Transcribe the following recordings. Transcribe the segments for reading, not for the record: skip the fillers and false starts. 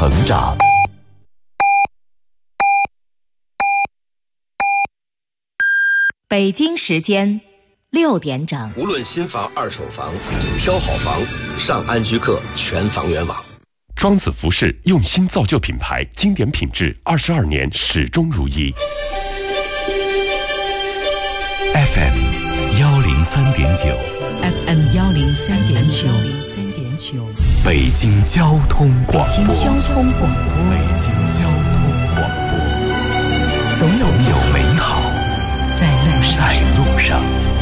成长。 北京时间6点整。 无论新房、二手房，挑好房，上安居客全房源网。 庄子服饰用心造就品牌，经典品质22年始终如一。 FM 103.9 FM 103.9 北京交通广播。 北京交通广播。总有美好在路上。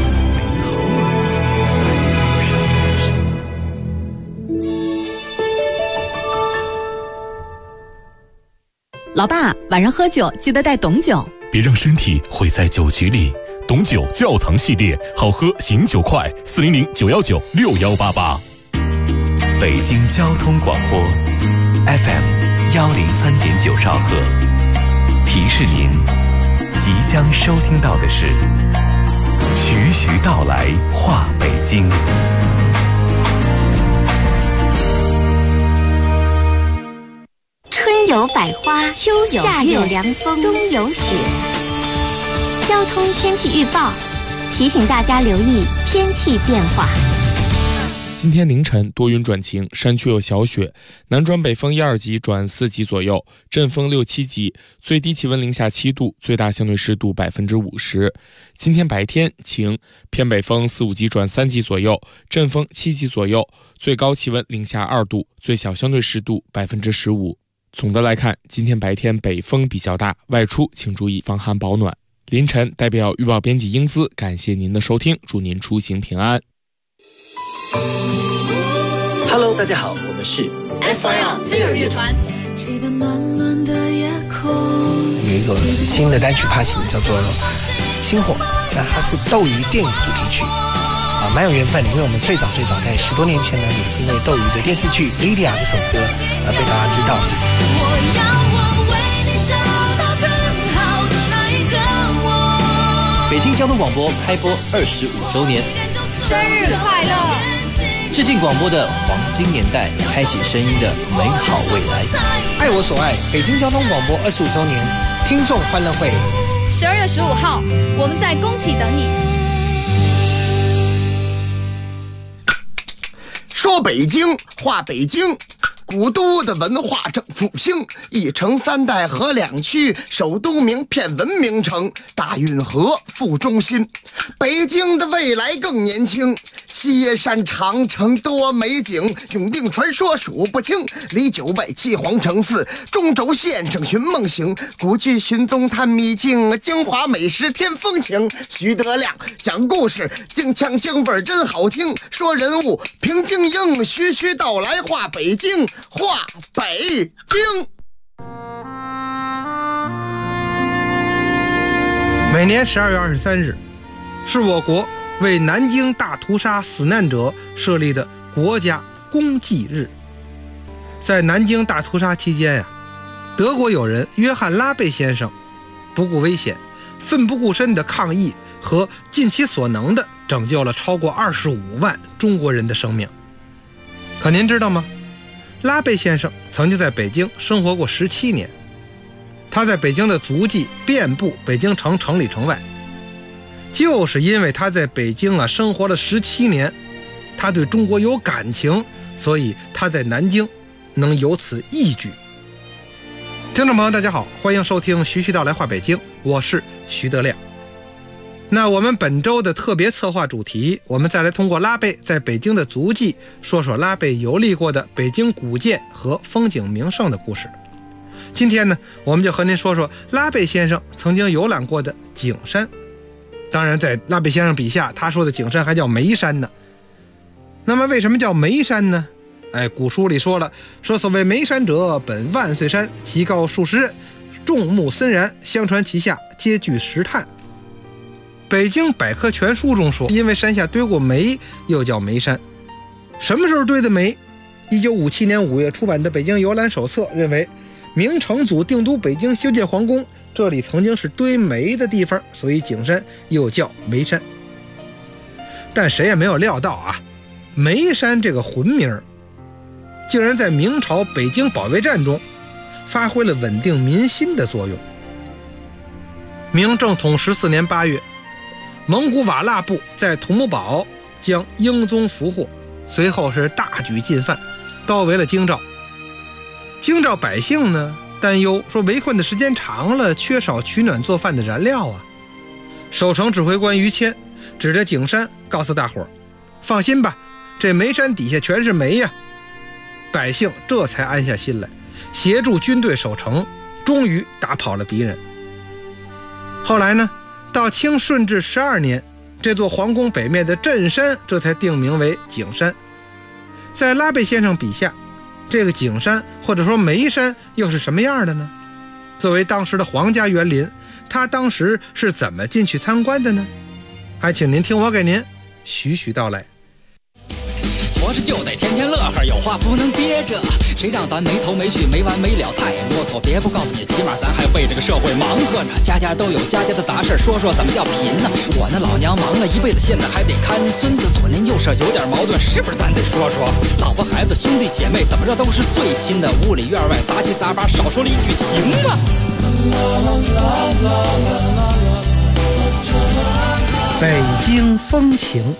老爸，晚上喝酒记得带董酒， 别让身体毁在酒局里。董酒窖藏系列，好喝醒酒快，400-919-6188。 北京交通广播 FM 103.9兆赫，提示您即将收听到的是徐徐道来话北京。 春有百花，秋有夏有凉风，冬有雪。交通天气预报提醒大家留意天气变化。 今天凌晨多云转晴，山区有小雪，南转北风1、2级转4级左右，阵风6、7级，最低气温零下7度，最大相对湿度50%。今天白天晴，偏北风4、5级转3级左右，阵风7级左右，最高气温零下2度，最小相对湿度15%。总的来看，今天白天北风比较大，外出请注意防寒保暖。凌晨代表预报编辑英姿感谢您的收听，祝您出行平安。 Hello， 大家好，我们是 SYL 飞儿乐团。 有一个新的单曲发行，叫做《星火》，那它是斗鱼电影主题曲啊，蛮有缘分的，因为我们最早在10多年前呢，也是因为斗鱼的电视剧《莉莉娅》这首歌而被大家知道。 北京交通广播开播25周年， 生日快乐！ 致敬广播的黄金年代，开启声音的美好未来。 爱我所爱，北京交通广播25周年听众欢乐会 ，12月15号，我们在工体等你。 说北京，话北京。古都的文化正复兴，一城3代合2区，首都名片文明城，大运河副中心。北京的未来更年轻，西耶山长城多美景，永定传说数不清，离900七皇城寺，中轴线上寻梦行，古剧寻踪探秘境，京华美食添风情。徐德亮讲故事，京腔京味真好听，说人物平京英，徐徐道来话北京，话北京。 每年12月23日是我国为南京大屠杀死难者设立的国家公祭日。在南京大屠杀期间德国友人约翰·拉贝先生不顾危险，奋不顾身的抗议和尽其所能的拯救了超过25万中国人的生命。可您知道吗？拉贝先生曾经在北京生活过17年，他在北京的足迹遍布北京城城里城外。就是因为他在北京生活了17年，他对中国有感情，所以他在南京能有此一举。听众朋友大家好，欢迎收听徐徐道来话北京，我是徐德亮。那我们本周的特别策划主题，我们再来通过拉贝在北京的足迹，说说拉贝游历过的北京古建和风景名胜的故事。今天呢，我们就和您说说拉贝先生曾经游览过的景山。当然在拉贝先生笔下，他说的景山还叫眉山呢。那么为什么叫眉山呢？古书里说了，说所谓眉山者，本万岁山，其高数十仞，众目森然，相传其下皆具石炭。北京百科全书中说，因为山下堆过煤，又叫眉山。什么时候堆的煤？1957年5月出版的《北京游览手册》认为，明成祖定都北京修建皇宫，这里曾经是堆煤的地方，所以景山又叫眉山。但谁也没有料到眉山这个浑名竟然在明朝北京保卫战中发挥了稳定民心的作用。明正统14年8月，蒙古瓦剌部在土木堡将英宗俘获，随后是大举进犯，包围了京兆。京兆百姓呢担忧说，围困的时间长了，缺少取暖做饭的燃料啊。守城指挥官于谦指着景山告诉大伙儿，放心吧，这煤山底下全是煤呀。百姓这才安下心来，协助军队守城，终于打跑了敌人。后来呢，到清顺治12年，这座皇宫北面的镇山这才定名为景山。在拉贝先生笔下，这个景山或者说煤山又是什么样的呢？作为当时的皇家园林，他当时是怎么进去参观的呢？还请您听我给您徐徐道来。 活着就得天天乐呵，有话不能憋着，谁让咱没头没绪没完没了，太啰嗦。别不告诉你，起码咱还为这个社会忙活着。家家都有家家的杂事，说说怎么叫贫呢？我那老娘忙了一辈子，现在还得看孙子，左邻右舍有点矛盾，是不是咱得说说？老婆孩子兄弟姐妹怎么着都是最亲的，屋里院外杂七杂八，少说了一句行吗？ 北京风情。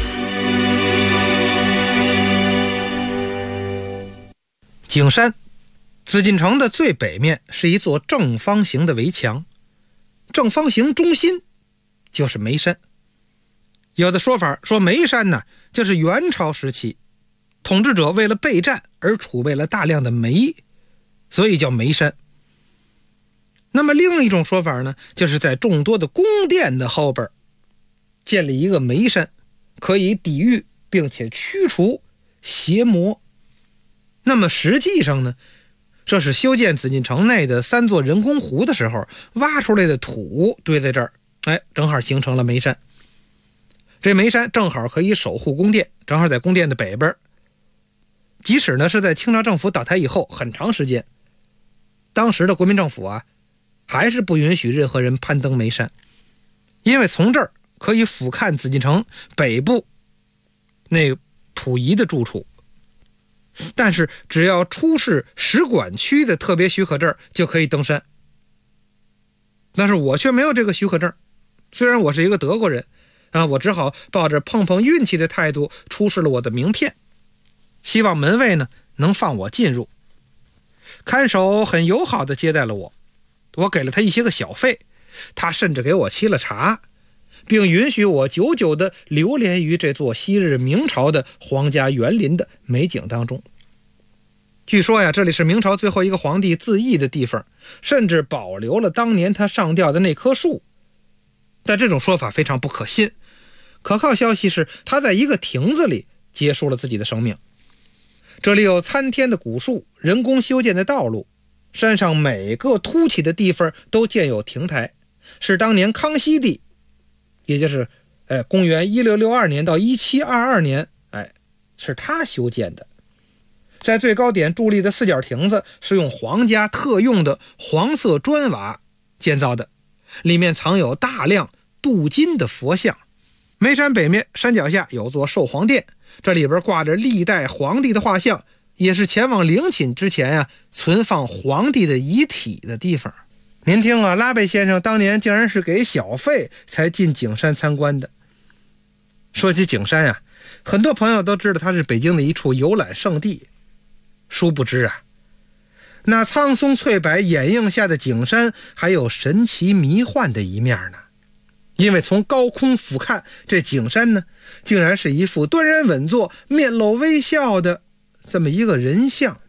景山，紫禁城的最北面是一座正方形的围墙，正方形中心就是煤山。有的说法说煤山呢，就是元朝时期统治者为了备战而储备了大量的煤，所以叫煤山。那么另一种说法呢，就是在众多的宫殿的后边建立一个煤山，可以抵御并且驱除邪魔。那么实际上呢，这是修建紫禁城内的3座人工湖的时候挖出来的土堆在这儿，正好形成了煤山。这煤山正好可以守护宫殿，正好在宫殿的北边。即使呢是在清朝政府倒台以后很长时间，当时的国民政府啊，还是不允许任何人攀登煤山，因为从这儿可以俯瞰紫禁城北部那溥仪的住处。但是只要出示使馆区的特别许可证就可以登山。但是我却没有这个许可证，虽然我是一个德国人我只好抱着碰碰运气的态度出示了我的名片，希望门卫呢能放我进入。看守很友好地接待了我，我给了他一些个小费，他甚至给我沏了茶，并允许我久久地流连于这座昔日明朝的皇家园林的美景当中。据说呀，这里是明朝最后一个皇帝自缢的地方，甚至保留了当年他上吊的那棵树。但这种说法非常不可信，可靠消息是他在一个亭子里结束了自己的生命。这里有参天的古树，人工修建的道路，山上每个凸起的地方都建有亭台，是当年康熙帝，也就是公元1662年到1722年，是他修建的。在最高点伫立的4角亭子是用皇家特用的黄色砖瓦建造的，里面藏有大量镀金的佛像。煤山北面山脚下有座寿皇殿，这里边挂着历代皇帝的画像，也是前往陵寝之前存放皇帝的遗体的地方。您听拉贝先生当年竟然是给小费才进景山参观的。说起景山很多朋友都知道它是北京的一处游览胜地，殊不知那苍松翠柏掩映下的景山还有神奇迷幻的一面呢。因为从高空俯瞰，这景山呢，竟然是一副端然稳坐、面露微笑的这么一个人像。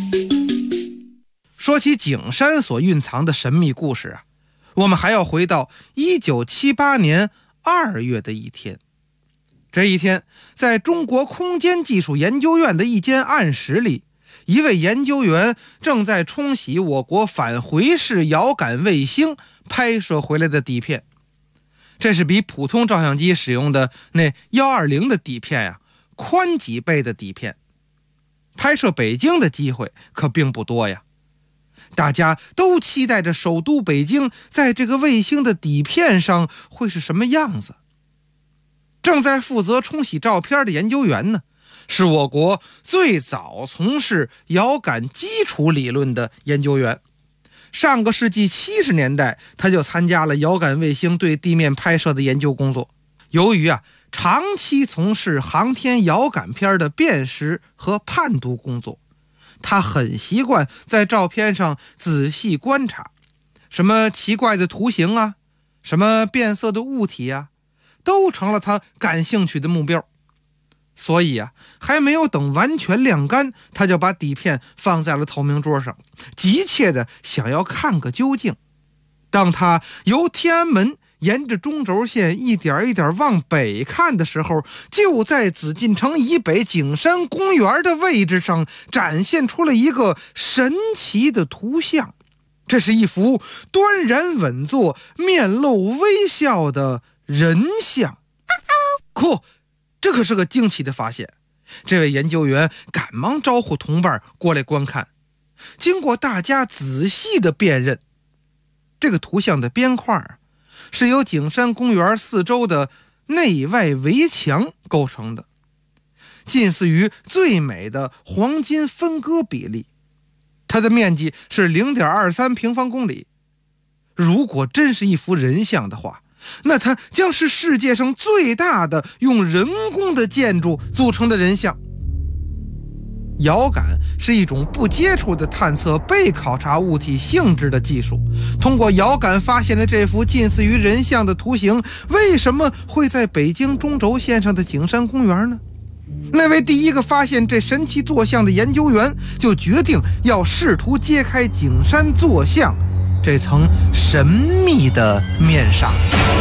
说起景山所蕴藏的神秘故事我们还要回到1978年2月的一天。这一天，在中国空间技术研究院的一间暗室里，一位研究员正在冲洗我国返回式遥感卫星拍摄回来的底片。这是比普通照相机使用的那120的底片宽几倍的底片。拍摄北京的机会可并不多呀，大家都期待着首都北京在这个卫星的底片上会是什么样子。正在负责冲洗照片的研究员呢， 是我国最早从事遥感基础理论的研究员。上个世纪70年代，他就参加了遥感卫星对地面拍摄的研究工作。由于长期从事航天遥感片的辨识和判读工作，他很习惯在照片上仔细观察，什么奇怪的图形啊，什么变色的物体啊，都成了他感兴趣的目标。所以还没有等完全晾干，他就把底片放在了透明桌上，急切地想要看个究竟。当他由天安门沿着中轴线一点一点往北看的时候，就在紫禁城以北景山公园的位置上展现出了一个神奇的图像。这是一幅端然稳坐、面露微笑的人像。嚯，这可是个惊奇的发现！这位研究员赶忙招呼同伴过来观看。经过大家仔细的辨认，这个图像的边块是由景山公园四周的内外围墙构成的，近似于最美的黄金分割比例。它的面积是 0.23 平方公里。如果真是一幅人像的话，那它将是世界上最大的用人工的建筑组成的人像。遥感是一种不接触的探测被考察物体性质的技术。通过遥感发现的这幅近似于人像的图形，为什么会在北京中轴线上的景山公园呢？那位第一个发现这神奇坐像的研究员就决定要试图揭开景山坐像这层神秘的面纱。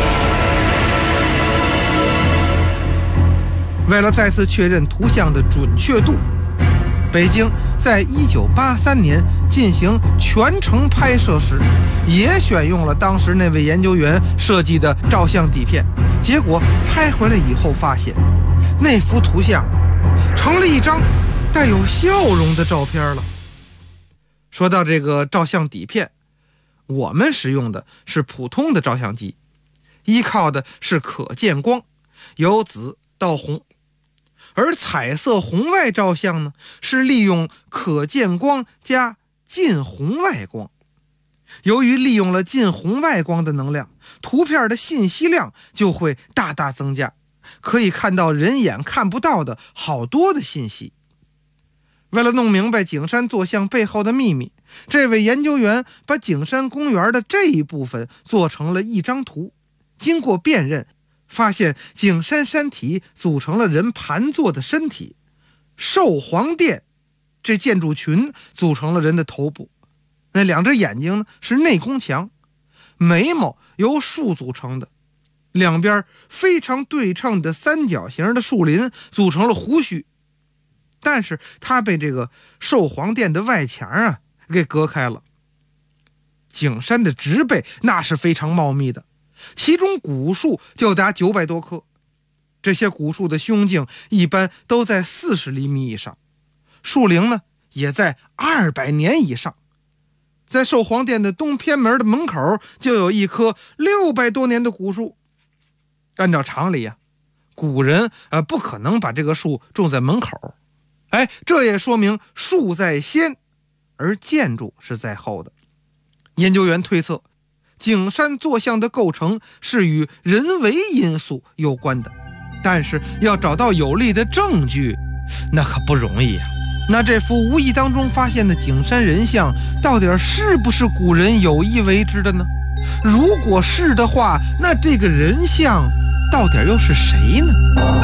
为了再次确认图像的准确度，北京在1983年进行全程拍摄时，也选用了当时那位研究员设计的照相底片。结果拍回来以后发现，那幅图像成了一张带有笑容的照片了。说到这个照相底片，我们使用的是普通的照相机，依靠的是可见光，由紫到红。而彩色红外照相呢，是利用可见光加近红外光。由于利用了近红外光的能量，图片的信息量就会大大增加，可以看到人眼看不到的好多的信息。为了弄明白景山坐像背后的秘密，这位研究员把景山公园的这一部分做成了一张图。经过辨认，发现景山山体组成了人盘坐的身体，寿皇殿这建筑群组成了人的头部，那两只眼睛呢是内宫墙，眉毛由树组成的，两边非常对称的三角形的树林组成了胡须。但是它被这个寿皇殿的外墙给隔开了。景山的植被那是非常茂密的，其中古树就达900多棵，这些古树的胸径一般都在40厘米以上，树龄呢也在200年以上。在寿皇殿的东偏门的门口就有一棵600多年的古树。按照常理古人不可能把这个树种在门口，这也说明树在先，而建筑是在后的。研究员推测，景山坐像的构成是与人为因素有关的，但是要找到有力的证据，那可不容易那这幅无意当中发现的景山人像，到底是不是古人有意为之的呢？如果是的话，那这个人像到底又是谁呢？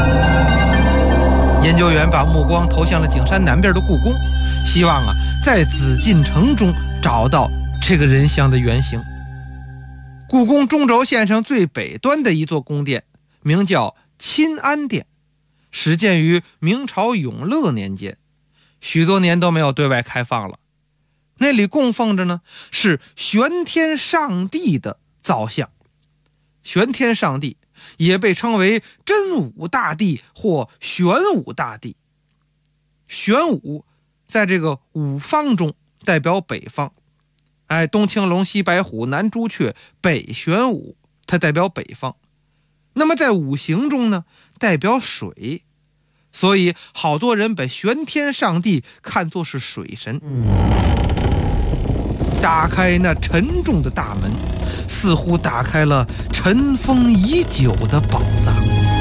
研究员把目光投向了景山南边的故宫，希望在紫禁城中找到这个人像的原型。故宫中轴线上最北端的一座宫殿，名叫钦安殿，始建于明朝永乐年间，许多年都没有对外开放了。那里供奉着呢是玄天上帝的造像。玄天上帝也被称为真武大帝或玄武大帝。玄武在这个五方中代表北方，东青龙西白虎南朱雀北玄武，它代表北方。那么在五行中呢，代表水， 所以好多人把玄天上帝看作是水神。打开那沉重的大门，似乎打开了尘封已久的宝藏。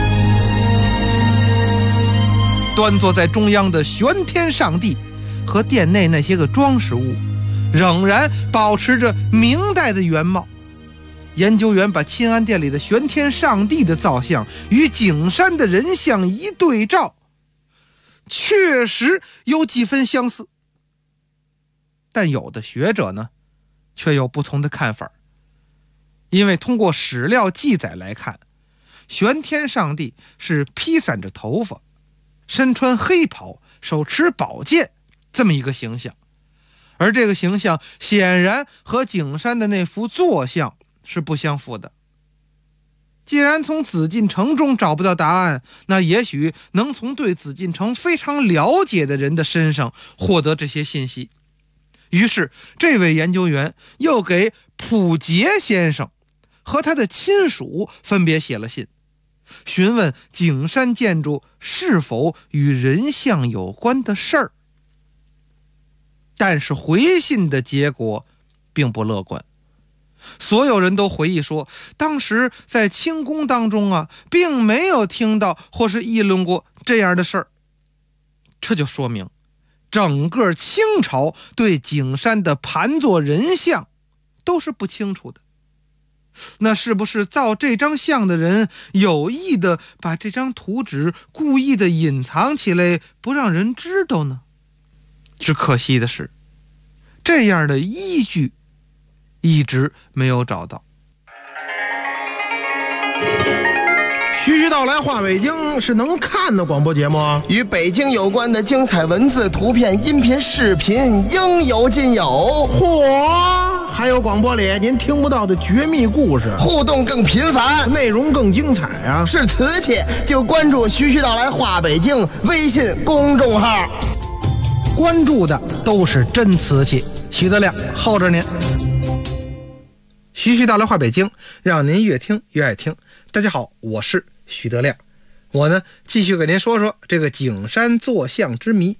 端坐在中央的玄天上帝和殿内那些个装饰物仍然保持着明代的原貌。研究员把钦安殿里的玄天上帝的造像与景山的人像一对照，确实有几分相似。但有的学者呢，却有不同的看法。因为通过史料记载来看，玄天上帝是披散着头发，身穿黑袍，手持宝剑，这么一个形象。而这个形象显然和景山的那幅坐像是不相符的。既然从紫禁城中找不到答案，那也许能从对紫禁城非常了解的人的身上获得这些信息。于是这位研究员又给溥杰先生和他的亲属分别写了信，询问景山建筑是否与人像有关的事儿。但是回信的结果并不乐观。所有人都回忆说，当时在清宫当中啊，并没有听到或是议论过这样的事儿。这就说明整个清朝对景山的盘坐人像都是不清楚的。那是不是造这张像的人有意的把这张图纸故意的隐藏起来，不让人知道呢？只可惜的是，这样的依据一直没有找到。 徐徐道来话北京是能看的广播节目啊， 与北京有关的精彩文字、图片、音频、视频应有尽有。 嚯，还有广播里您听不到的绝密故事， 互动更频繁， 内容更精彩啊！ 是瓷器就关注徐徐道来话北京微信公众号， 关注的都是真瓷器。徐德亮候着您。徐徐道来话北京，让您越听越爱听。大家好，我是徐德亮。我呢，继续给您说说这个景山坐像之谜。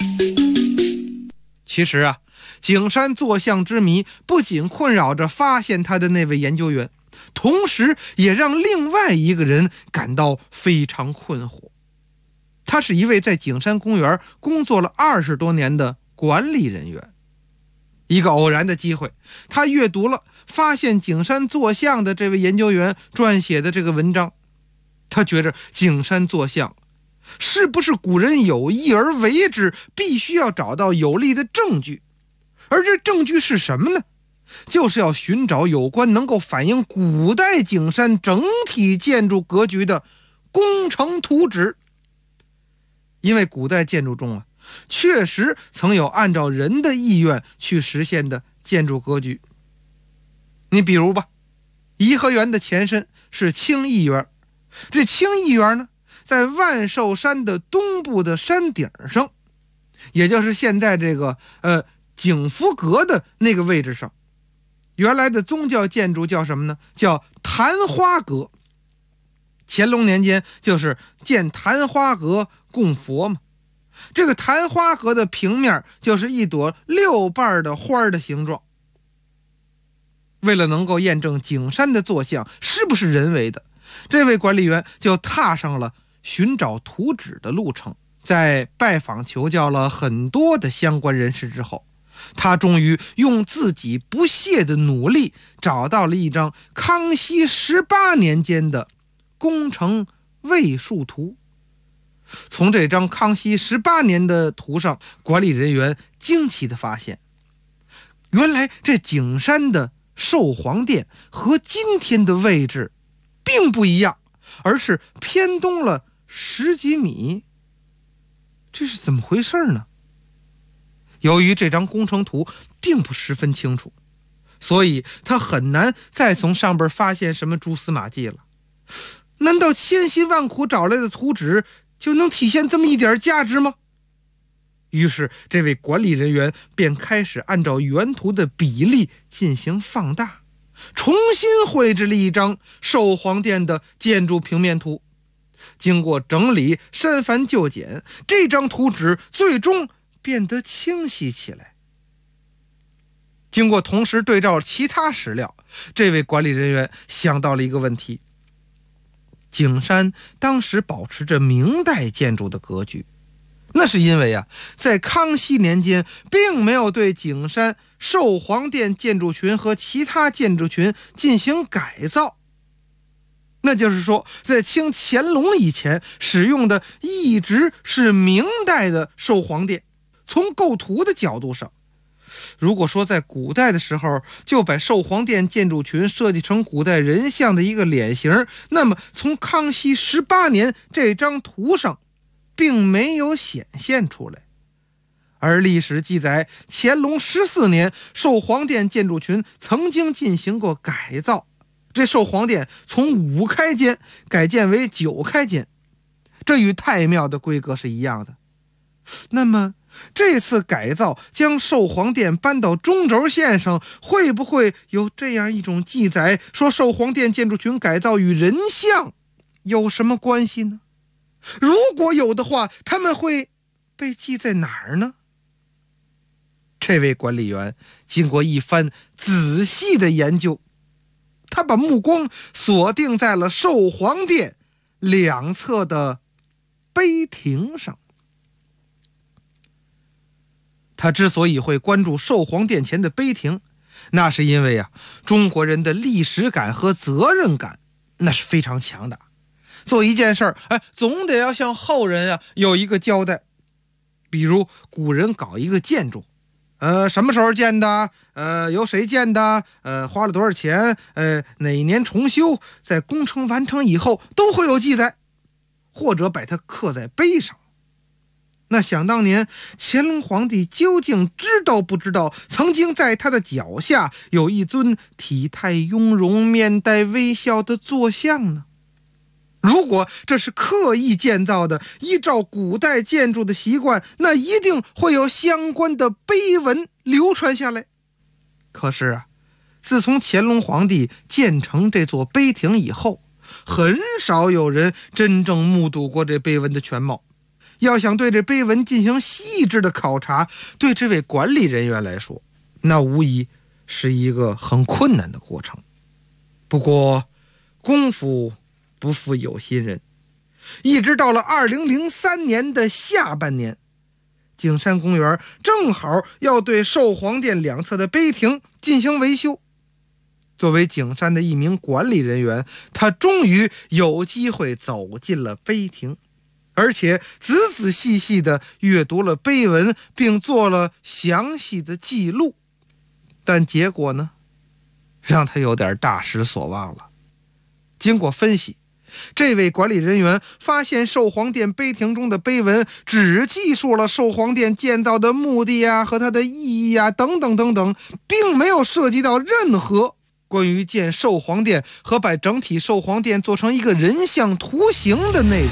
其实啊，景山坐像之谜不仅困扰着发现他的那位研究员，同时也让另外一个人感到非常困惑。他是一位在景山公园工作了20多年的管理人员。一个偶然的机会，他阅读了发现景山坐像的这位研究员撰写的这个文章。他觉着景山坐像是不是古人有意而为之，必须要找到有力的证据。而这证据是什么呢？就是要寻找有关能够反映古代景山整体建筑格局的工程图纸。因为古代建筑中啊，确实曾有按照人的意愿去实现的建筑格局。你比如吧，颐和园的前身是清漪园，这清漪园呢，在万寿山的东部的山顶上，也就是现在这个景福阁的那个位置上。原来的宗教建筑叫什么呢？叫昙花阁。乾隆年间就是建昙花阁供佛嘛。这个昙花阁的平面就是一朵6瓣的花的形状。为了能够验证景山的坐像是不是人为的，这位管理员就踏上了寻找图纸的路程。在拜访求教了很多的相关人士之后，他终于用自己不懈的努力找到了一张康熙18年间的工程位数图。从这张康熙18年的图上，管理人员惊奇地发现，原来这景山的寿皇殿和今天的位置并不一样，而是偏东了10几米。这是怎么回事呢？由于这张工程图并不十分清楚，所以他很难再从上边发现什么蛛丝马迹了。难道千辛万苦找来的图纸就能体现这么一点价值吗？于是这位管理人员便开始按照原图的比例进行放大，重新绘制了一张寿皇殿的建筑平面图。 经过整理、删繁就简，这张图纸最终变得清晰起来。经过同时对照其他史料，这位管理人员想到了一个问题：景山当时保持着明代建筑的格局，那是因为在康熙年间并没有对景山寿皇殿建筑群和其他建筑群进行改造。那就是说，在清乾隆以前使用的一直是明代的寿皇殿。从构图的角度上，如果说在古代的时候就把寿皇殿建筑群设计成古代人像的一个脸型，那么从康熙18年这张图上并没有显现出来。而历史记载，乾隆14年寿皇殿建筑群曾经进行过改造，这寿皇殿从5开间改建为9开间，这与太庙的规格是一样的。那么这次改造将寿皇殿搬到中轴线上，会不会有这样一种记载，说寿皇殿建筑群改造与人像有什么关系呢？如果有的话，他们会被记在哪儿呢？这位管理员经过一番仔细的研究，他把目光锁定在了寿皇殿两侧的碑亭上。他之所以会关注寿皇殿前的碑亭，那是因为中国人的历史感和责任感那是非常强的。做一件事儿，总得要向后人有一个交代。比如古人搞一个建筑，什么时候建的？由谁建的？花了多少钱？哪一年重修？在工程完成以后都会有记载，或者把它刻在碑上。那想当年乾隆皇帝究竟知道不知道，曾经在他的脚下有一尊体态雍容、面带微笑的坐像呢？如果这是刻意建造的，依照古代建筑的习惯，那一定会有相关的碑文流传下来。可是自从乾隆皇帝建成这座碑亭以后，很少有人真正目睹过这碑文的全貌。要想对这碑文进行细致的考察，对这位管理人员来说，那无疑是一个很困难的过程。不过功夫不负有心人，一直到了2003年的下半年，景山公园正好要对寿皇殿两侧的碑亭进行维修。作为景山的一名管理人员，他终于有机会走进了碑亭，而且仔仔细细地阅读了碑文，并做了详细的记录。但结果呢，让他有点大失所望了。经过分析，这位管理人员发现寿皇殿碑亭中的碑文只记述了寿皇殿建造的目的和它的意义等等等等，并没有涉及到任何关于建寿皇殿和把整体寿皇殿做成一个人像图形的内容。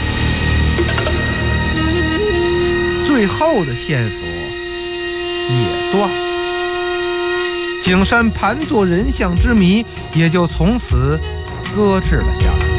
最后的线索也断了，景山盘坐人像之谜也就从此搁置了下来。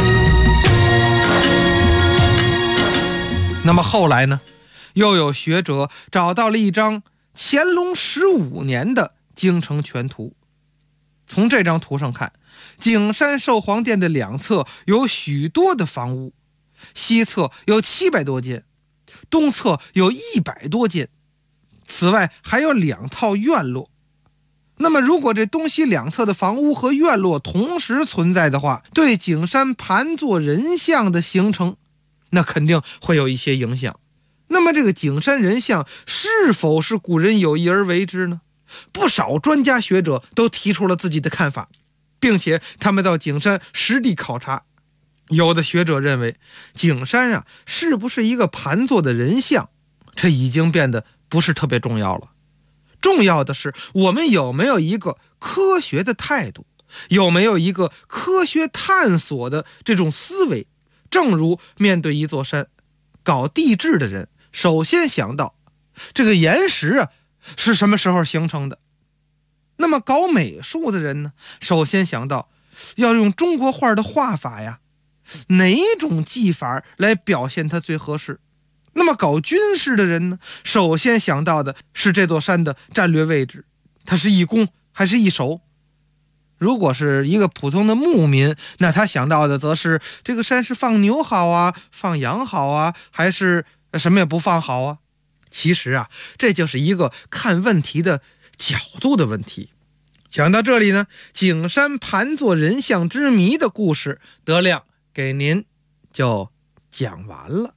那么后来呢，又有学者找到了一张乾隆15年的京城全图。从这张图上看，景山寿皇殿的两侧有许多的房屋，西侧有700多间，东侧有100多间，此外还有2套院落。那么如果这东西两侧的房屋和院落同时存在的话，对景山盘坐人像的形成，那肯定会有一些影响。那么这个景山人像是否是古人有意而为之呢？不少专家学者都提出了自己的看法，并且他们到景山实地考察。有的学者认为，景山是不是一个盘坐的人像，这已经变得不是特别重要了。重要的是，我们有没有一个科学的态度，有没有一个科学探索的这种思维。正如面对一座山，搞地质的人首先想到这个岩石是什么时候形成的。那么搞美术的人呢，首先想到要用中国画的画法哪种技法来表现它最合适。那么搞军事的人呢，首先想到的是这座山的战略位置，它是一攻还是一守。如果是一个普通的牧民，那他想到的则是这个山是放牛好啊，放羊好啊，还是什么也不放好啊。其实啊，这就是一个看问题的角度的问题。想到这里呢，景山盘坐人像之谜的故事，德亮给您就讲完了。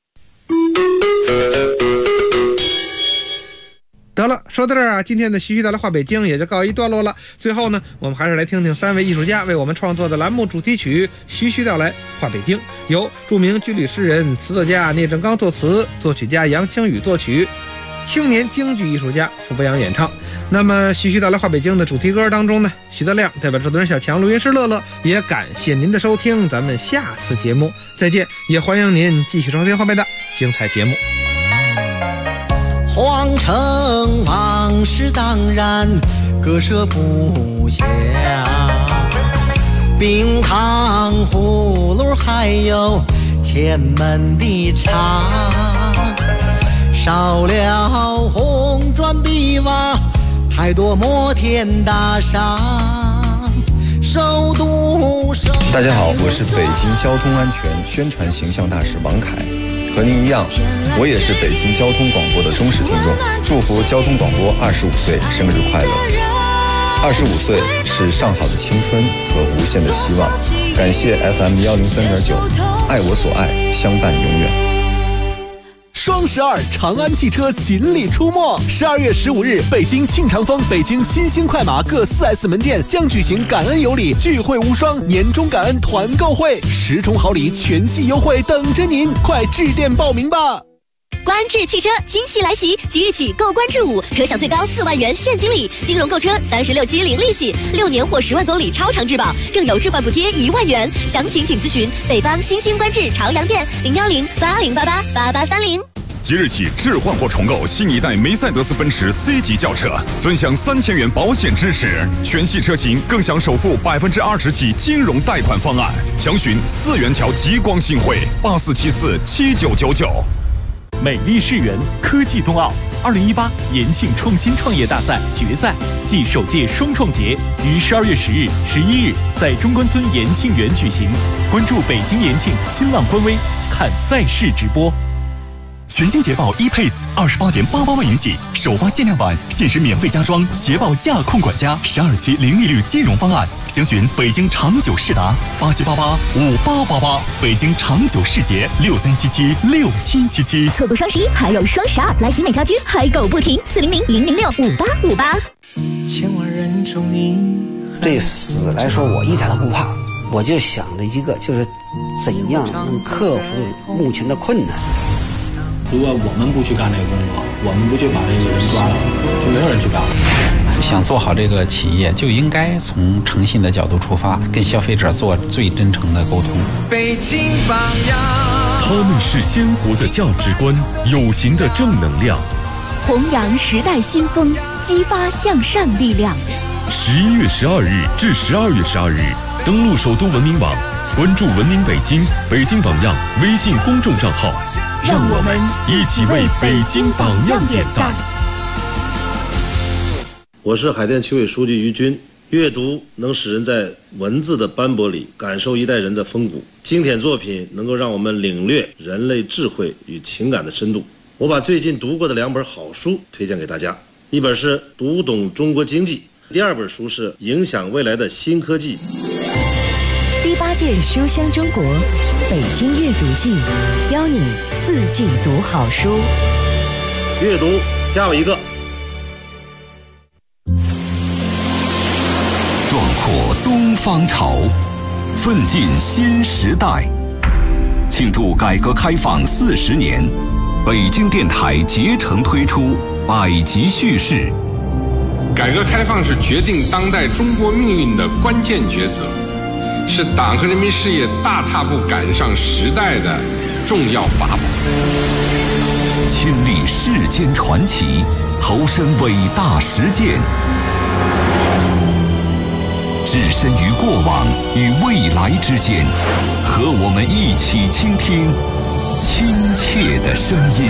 得了，说到这儿啊，今天的徐徐带来话北京也就告一段落了。最后呢，我们还是来听听3位艺术家为我们创作的栏目主题曲《徐徐道来话北京》，由著名军旅诗人、词作家聂正刚作词，作曲家杨清宇作曲，青年京剧艺术家傅博阳演唱。那么徐徐道来话北京的主题歌当中呢，徐德亮代表制作人小强、录音师乐乐，也感谢您的收听，咱们下次节目再见，也欢迎您继续收听后面的精彩节目。 皇城往事当然割舍不下，冰糖葫芦还有前门的茶，少了红砖碧瓦，太多摩天大厦，首都大家好，我是北京交通安全宣传形象大使王凯，和您一样，我也是北京交通广播的忠实听众，祝福交通广播25岁生日快乐。25岁是上好的青春和无限的希望，感谢 FM 103.9，爱我所爱，相伴永远。 双12长安汽车锦鲤出没，12月15日，北京庆长峰、北京新兴快马各4S 门店将举行感恩有礼聚会无双年终感恩团购会，10重好礼全系优惠等着您，快致电报名吧！ 观致汽车惊喜来袭，即日起购观致5可享最高4万元现金礼，金融购车36期零利息，6年或10万公里超长质保，更有置换补贴1万元。详情请咨询北方新兴观致朝阳店01080888830。 即日起置换或重购新一代梅赛德斯奔驰 C 级轿车，尊享3000元保险支持，全系车型更享首付20%起金融贷款方案。详询4元桥极光新汇84747999。 美丽世园科技冬奥2018延庆创新创业大赛决赛暨首届双创节于12月10日、11日在中关村延庆园举行。关注北京延庆新浪官微，看赛事直播。 全新捷豹 ePace28.88万元起，首发限量版，限时免费加装捷豹驾控管家12期零利率金融方案。详询北京长久世达87885888，北京长久世捷63776777。 错过双11还有双12，来集美家居嗨购不停，400-006-5858。 千万人中你。 对死来说，我一点都不怕，我就想着一个，就是怎样能克服目前的困难。 如果我们不去干这个工作，我们不去把这个人抓到，就没有人去干了。 想做好这个企业，就应该从诚信的角度出发，跟消费者做最真诚的沟通。 北京榜样， 他们是鲜活的价值观，有形的正能量， 弘扬时代新风，激发向善力量。 11月12日至12月12日，登录首都文明网，关注文明北京、北京榜样微信公众账号，让我们一起为北京榜样点赞。 我是海淀区委书记于军。阅读能使人在文字的斑驳里感受一代人的风骨，经典作品能够让我们领略人类智慧与情感的深度。我把最近读过的2本好书推荐给大家，一本是《读懂中国经济》，第2本书是《影响未来的新科技》。 第8届书香中国北京阅读季，邀你4季读好书。 阅读加我一个。 壮阔东方潮，奋进新时代。庆祝改革开放40年，北京电台竭诚推出百集叙事。 改革开放是决定当代中国命运的关键抉择，是党和人民事业大踏步赶上时代的重要法宝。 亲历世间传奇，投身伟大实践。 置身于过往与未来之间，和我们一起倾听亲切的声音。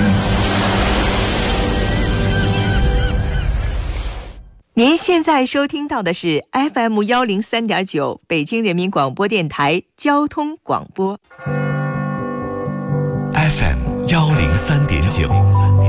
您现在收听到的是 FM 103.9北京人民广播电台交通广播。 FM 103.9